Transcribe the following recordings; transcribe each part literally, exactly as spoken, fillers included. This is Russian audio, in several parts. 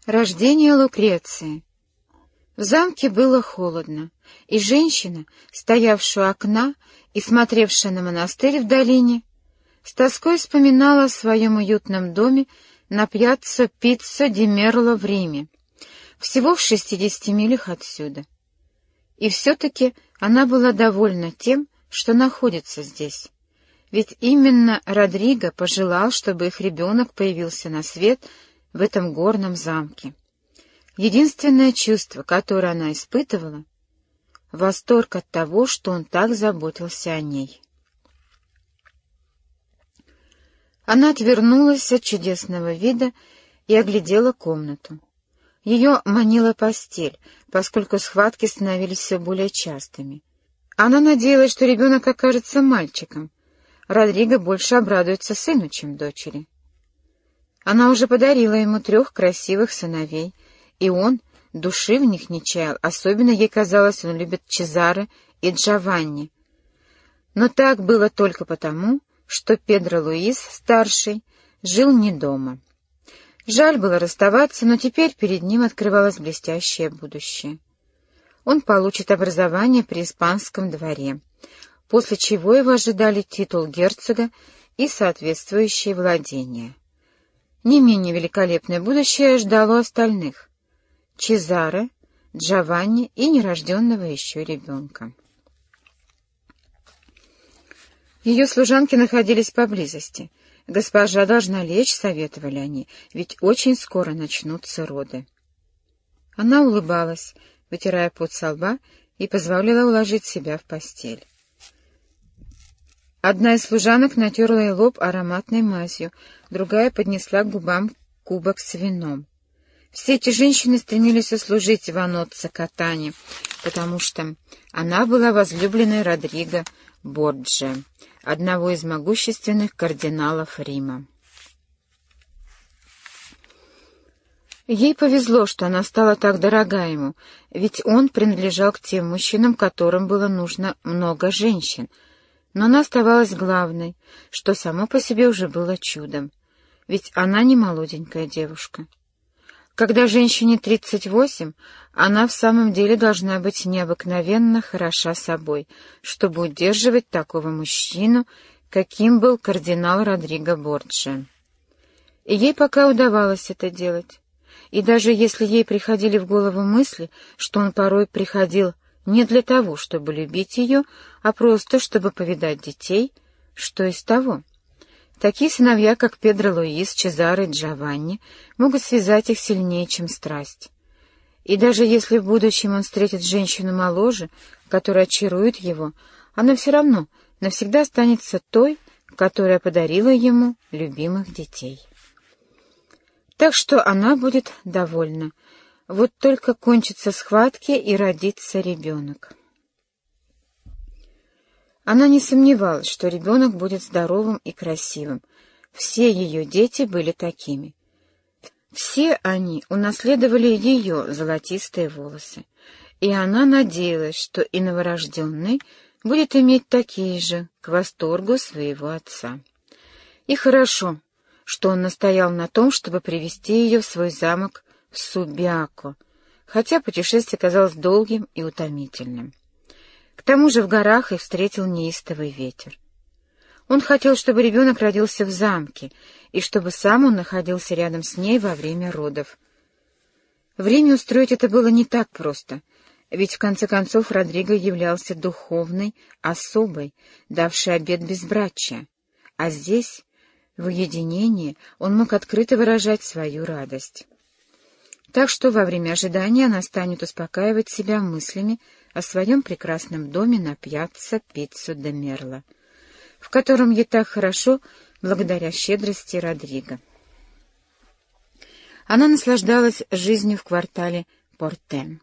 Рождение Лукреции. В замке было холодно, и женщина, стоявшая у окна и смотревшая на монастырь в долине, с тоской вспоминала о своем уютном доме на пьяцца Пиццо ди Мерло в Риме, всего в шестидесяти милях отсюда. И все-таки она была довольна тем, что находится здесь, ведь именно Родриго пожелал, чтобы их ребенок появился на свет в этом горном замке. Единственное чувство, которое она испытывала — восторг от того, что он так заботился о ней. Она отвернулась от чудесного вида и оглядела комнату. Ее манила постель, поскольку схватки становились все более частыми. Она надеялась, что ребенок окажется мальчиком. Родриго больше обрадуется сыну, чем дочери. Она уже подарила ему трех красивых сыновей, и он души в них не чаял, особенно ей казалось, он любит Чезаре и Джованни. Но так было только потому, что Педро Луис, старший, жил не дома. Жаль было расставаться, но теперь перед ним открывалось блестящее будущее. Он получит образование при испанском дворе, после чего его ожидали титул герцога и соответствующие владения. Не менее великолепное будущее ждало остальных — Чезаре, Джованни и нерожденного еще ребенка. Ее служанки находились поблизости. «Госпожа должна лечь», — советовали они, — «ведь очень скоро начнутся роды». Она улыбалась, вытирая пот со лба, и позволила уложить себя в постель. Одна из служанок натерла ей лоб ароматной мазью, другая поднесла к губам кубок с вином. Все эти женщины стремились услужить Ваноццо Катани, потому что она была возлюбленной Родриго Борджиа, одного из могущественных кардиналов Рима. Ей повезло, что она стала так дорога ему, ведь он принадлежал к тем мужчинам, которым было нужно много женщин. Но она оставалась главной, что само по себе уже было чудом, ведь она не молоденькая девушка. Когда женщине тридцать восемь, она в самом деле должна быть необыкновенно хороша собой, чтобы удерживать такого мужчину, каким был кардинал Родриго Борджиа. И ей пока удавалось это делать. И даже если ей приходили в голову мысли, что он порой приходил не для того, чтобы любить ее, а просто чтобы повидать детей, что из того? Такие сыновья, как Педро Луис, Чезаре и Джованни, могут связать их сильнее, чем страсть. И даже если в будущем он встретит женщину моложе, которая очарует его, она все равно навсегда останется той, которая подарила ему любимых детей. Так что она будет довольна. Вот только кончатся схватки и родится ребенок. Она не сомневалась, что ребенок будет здоровым и красивым. Все ее дети были такими. Все они унаследовали ее золотистые волосы, и она надеялась, что и новорожденный будет иметь такие же, к восторгу своего отца. И хорошо, что он настоял на том, чтобы привести ее в свой замок в Субиако, хотя путешествие казалось долгим и утомительным. К тому же в горах их встретил неистовый ветер. Он хотел, чтобы ребенок родился в замке, и чтобы сам он находился рядом с ней во время родов. В Риме устроить это было не так просто, ведь в конце концов Родриго являлся духовной особой, давшей обет безбрачия, а здесь, в уединении, он мог открыто выражать свою радость. Так что во время ожидания она станет успокаивать себя мыслями о своем прекрасном доме на пьяцца Пиццо ди Мерло, в котором ей так хорошо благодаря щедрости Родриго. Она наслаждалась жизнью в квартале Портен,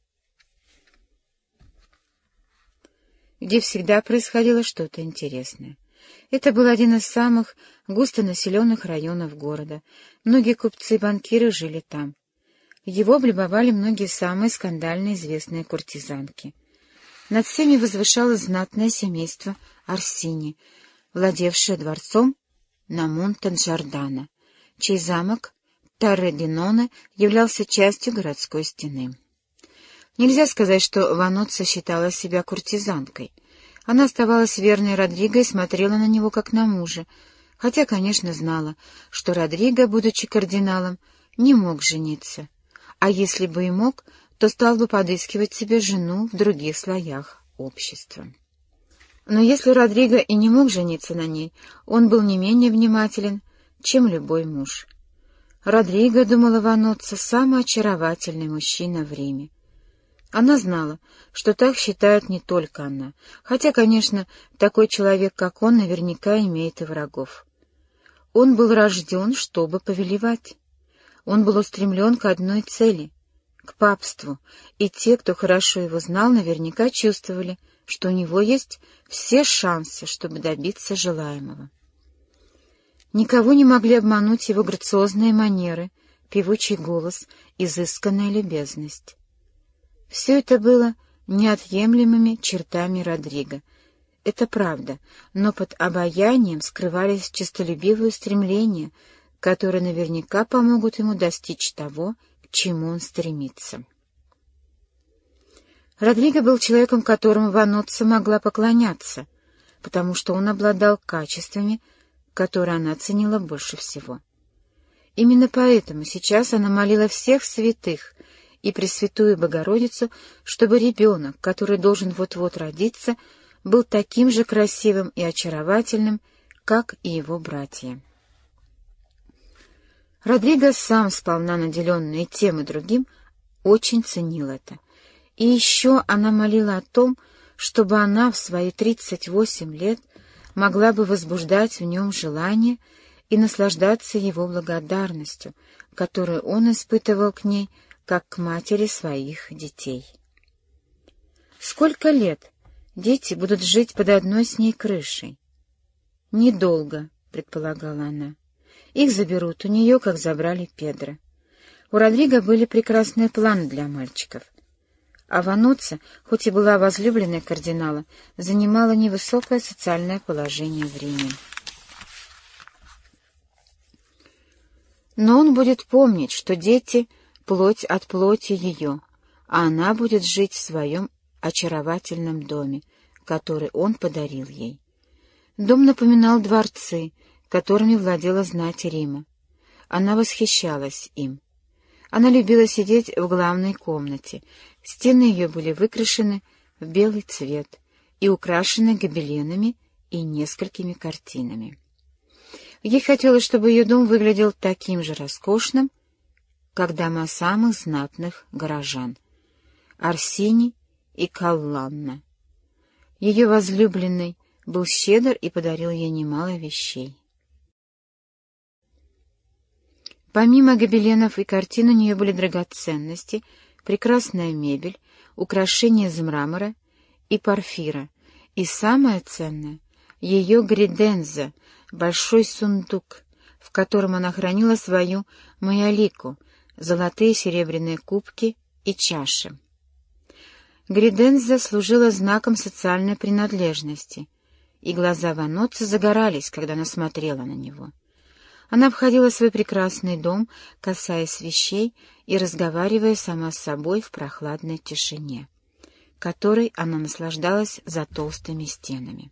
где всегда происходило что-то интересное. Это был один из самых густонаселенных районов города. Многие купцы и банкиры жили там. Его облюбовали многие самые скандально известные куртизанки. Над всеми возвышалось знатное семейство Орсини, владевшее дворцом на Монте-Джордано, чей замок Торре-ди-Ноне являлся частью городской стены. Нельзя сказать, что Ваноцци считала себя куртизанкой. Она оставалась верной Родриго и смотрела на него как на мужа, хотя, конечно, знала, что Родриго, будучи кардиналом, не мог жениться, а если бы и мог, то стал бы подыскивать себе жену в других слоях общества. Но если Родриго и не мог жениться на ней, он был не менее внимателен, чем любой муж. Родриго, думала Ваноцци, самый очаровательный мужчина в Риме. Она знала, что так считает не только она, хотя, конечно, такой человек, как он, наверняка имеет и врагов. Он был рожден, чтобы повелевать. Он был устремлен к одной цели — к папству, и те, кто хорошо его знал, наверняка чувствовали, что у него есть все шансы, чтобы добиться желаемого. Никого не могли обмануть его грациозные манеры, певучий голос, изысканная любезность. Все это было неотъемлемыми чертами Родриго. Это правда, но под обаянием скрывались честолюбивые стремления, которые наверняка помогут ему достичь того, к чему он стремится. Родриго был человеком, которому Ваноцци могла поклоняться, потому что он обладал качествами, которые она ценила больше всего. Именно поэтому сейчас она молила всех святых и Пресвятую Богородицу, чтобы ребенок, который должен вот-вот родиться, был таким же красивым и очаровательным, как и его братья. Родриго, сам сполна наделенный тем и другим, очень ценил это. И еще она молила о том, чтобы она в свои тридцать восемь лет могла бы возбуждать в нем желание и наслаждаться его благодарностью, которую он испытывал к ней, как к матери своих детей. Сколько лет дети будут жить под одной с ней крышей? Недолго, предполагала она. Их заберут у нее, как забрали Педро. У Родриго были прекрасные планы для мальчиков. А Ваноцци, хоть и была возлюбленной кардинала, занимала невысокое социальное положение в Риме. Но он будет помнить, что дети — плоть от плоти ее, а она будет жить в своем очаровательном доме, который он подарил ей. Дом напоминал дворцы, которыми владела знать Рима. Она восхищалась им. Она любила сидеть в главной комнате. Стены ее были выкрашены в белый цвет и украшены гобеленами и несколькими картинами. Ей хотелось, чтобы ее дом выглядел таким же роскошным, как дома самых знатных горожан — Орсини и Калланна. Ее возлюбленный был щедр и подарил ей немало вещей. Помимо гобеленов и картин у нее были драгоценности, прекрасная мебель, украшения из мрамора и порфира, и самое ценное — ее гриденза, большой сундук, в котором она хранила свою маялику, золотые и серебряные кубки и чаши. Гриденза служила знаком социальной принадлежности, и глаза Ваноцци загорались, когда она смотрела на него. Она обходила свой прекрасный дом, касаясь вещей и разговаривая сама с собой в прохладной тишине, которой она наслаждалась за толстыми стенами.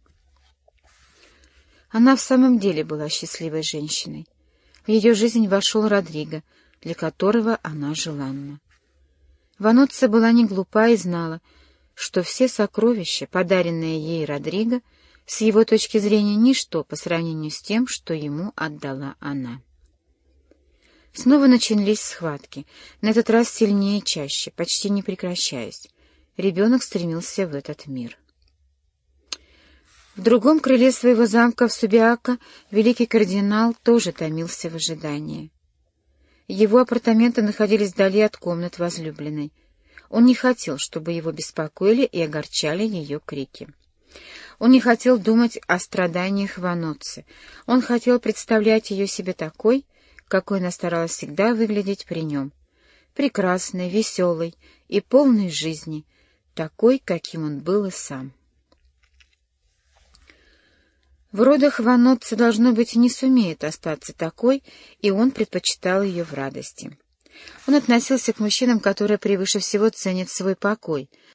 Она в самом деле была счастливой женщиной. В ее жизнь вошел Родриго, для которого она желанна. Ваноцци была не глупа и знала, что все сокровища, подаренные ей Родриго, с его точки зрения ничто по сравнению с тем, что ему отдала она. Снова начались схватки, на этот раз сильнее и чаще, почти не прекращаясь. Ребенок стремился в этот мир. В другом крыле своего замка в Субиако великий кардинал тоже томился в ожидании. Его апартаменты находились вдали от комнат возлюбленной. Он не хотел, чтобы его беспокоили и огорчали ее крики. Он не хотел думать о страданиях Ваноцци. Он хотел представлять ее себе такой, какой она старалась всегда выглядеть при нем. Прекрасной, веселой и полной жизни, такой, каким он был и сам. В родах Ванотца, должно быть, не сумеет остаться такой, и он предпочитал ее в радости. Он относился к мужчинам, которые превыше всего ценят свой покой,